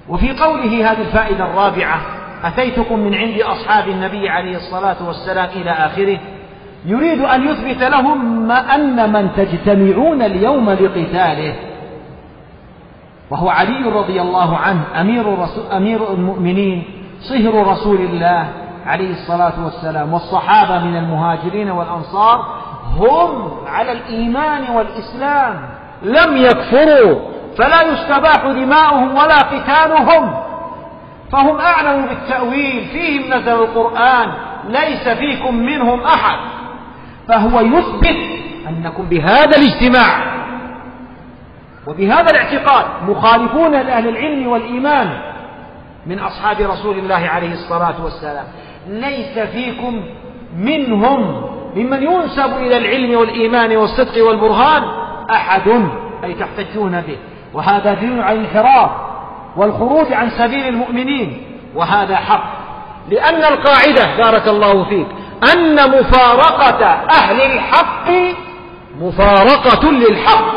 وفي قوله هذه الفائدة الرابعة: أتيتكم من عند أصحاب النبي عليه الصلاة والسلام إلى آخره، يريد أن يثبت لهم أن من تجتمعون اليوم لقتاله وهو علي رضي الله عنه أمير المؤمنين صهر رسول الله عليه الصلاة والسلام، والصحابة من المهاجرين والأنصار هم على الإيمان والإسلام لم يكفروا، فلا يستباح دماؤهم ولا قتالهم، فهم أعلم بالتأويل، فيهم نزل القرآن ليس فيكم منهم أحد. فهو يثبت أنكم بهذا الاجتماع وبهذا الاعتقاد مخالفون لأهل العلم والإيمان من أصحاب رسول الله عليه الصلاة والسلام، ليس فيكم منهم ممن ينسب إلى العلم والإيمان والصدق والبرهان أحد، أي تحتجون به، وهذا دين على الانحراف والخروج عن سبيل المؤمنين، وهذا حق، لأن القاعدة بارك الله فيك أن مفارقة أهل الحق مفارقة للحق،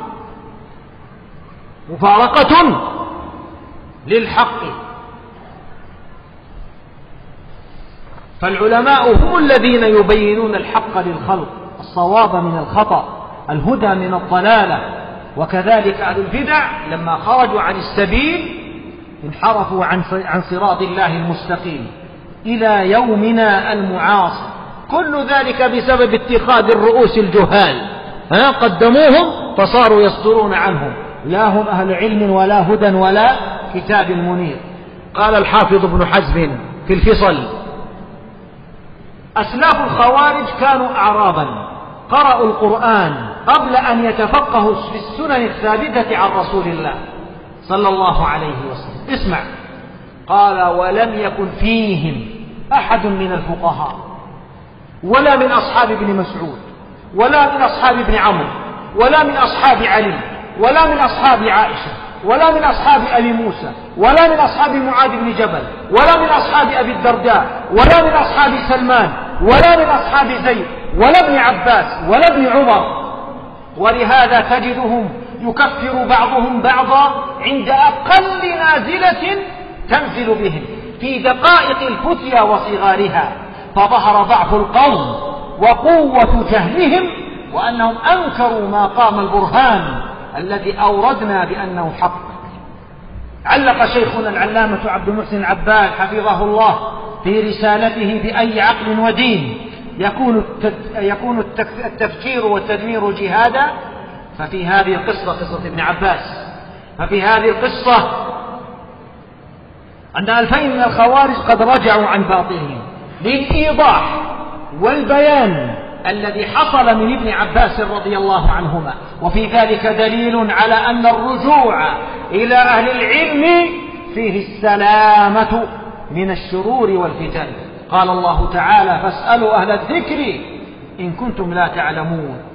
مفارقة للحق. فالعلماء هم الذين يبينون الحق للخلق، الصواب من الخطأ، الهدى من الضلالة. وكذلك أهل البدع لما خرجوا عن السبيل انحرفوا عن صراط الله المستقيم إلى يومنا المعاصر، كل ذلك بسبب اتخاذ الرؤوس الجهال، قدموهم فصاروا يصدرون عنهم، لا هم أهل علم ولا هدى ولا كتاب منير. قال الحافظ ابن حزم في الفصل: أسلاف الخوارج كانوا أعرابا قرأوا القرآن قبل أن يتفقهوا في السنن الثابتة عن رسول الله صلى الله عليه وسلم. اسمع، قال: ولم يكن فيهم أحد من الفقهاء ولا من أصحاب ابن مسعود ولا من أصحاب ابن عمرو ولا من أصحاب علي ولا من أصحاب عائشة ولا من أصحاب أبي موسى ولا من أصحاب معاذ بن جبل ولا من أصحاب أبي الدرداء ولا من أصحاب سلمان ولا من أصحاب زيد ولا ابن عباس ولا ابن عمر، ولهذا تجدهم يكفر بعضهم بعضا عند أقل نازلة تنزل بهم في دقائق الفتيا وصغارها، فظهر ضعف القوم وقوة جهلهم، وأنهم أنكروا ما قام البرهان الذي أوردنا بأنه حق. علق شيخنا العلامة عبد المحسن العباد حفظه الله في رسالته: بأي عقل ودين يكون التفجير والتدمير جهادا؟ ففي هذه القصة، قصة ابن عباس، ففي هذه القصة أن 2000 من الخوارج قد رجعوا عن باطلهم للإيضاح والبيان الذي حصل من ابن عباس رضي الله عنهما، وفي ذلك دليل على أن الرجوع إلى أهل العلم فيه السلامة من الشرور والفتن. قال الله تعالى: فاسألوا أهل الذكر إن كنتم لا تعلمون.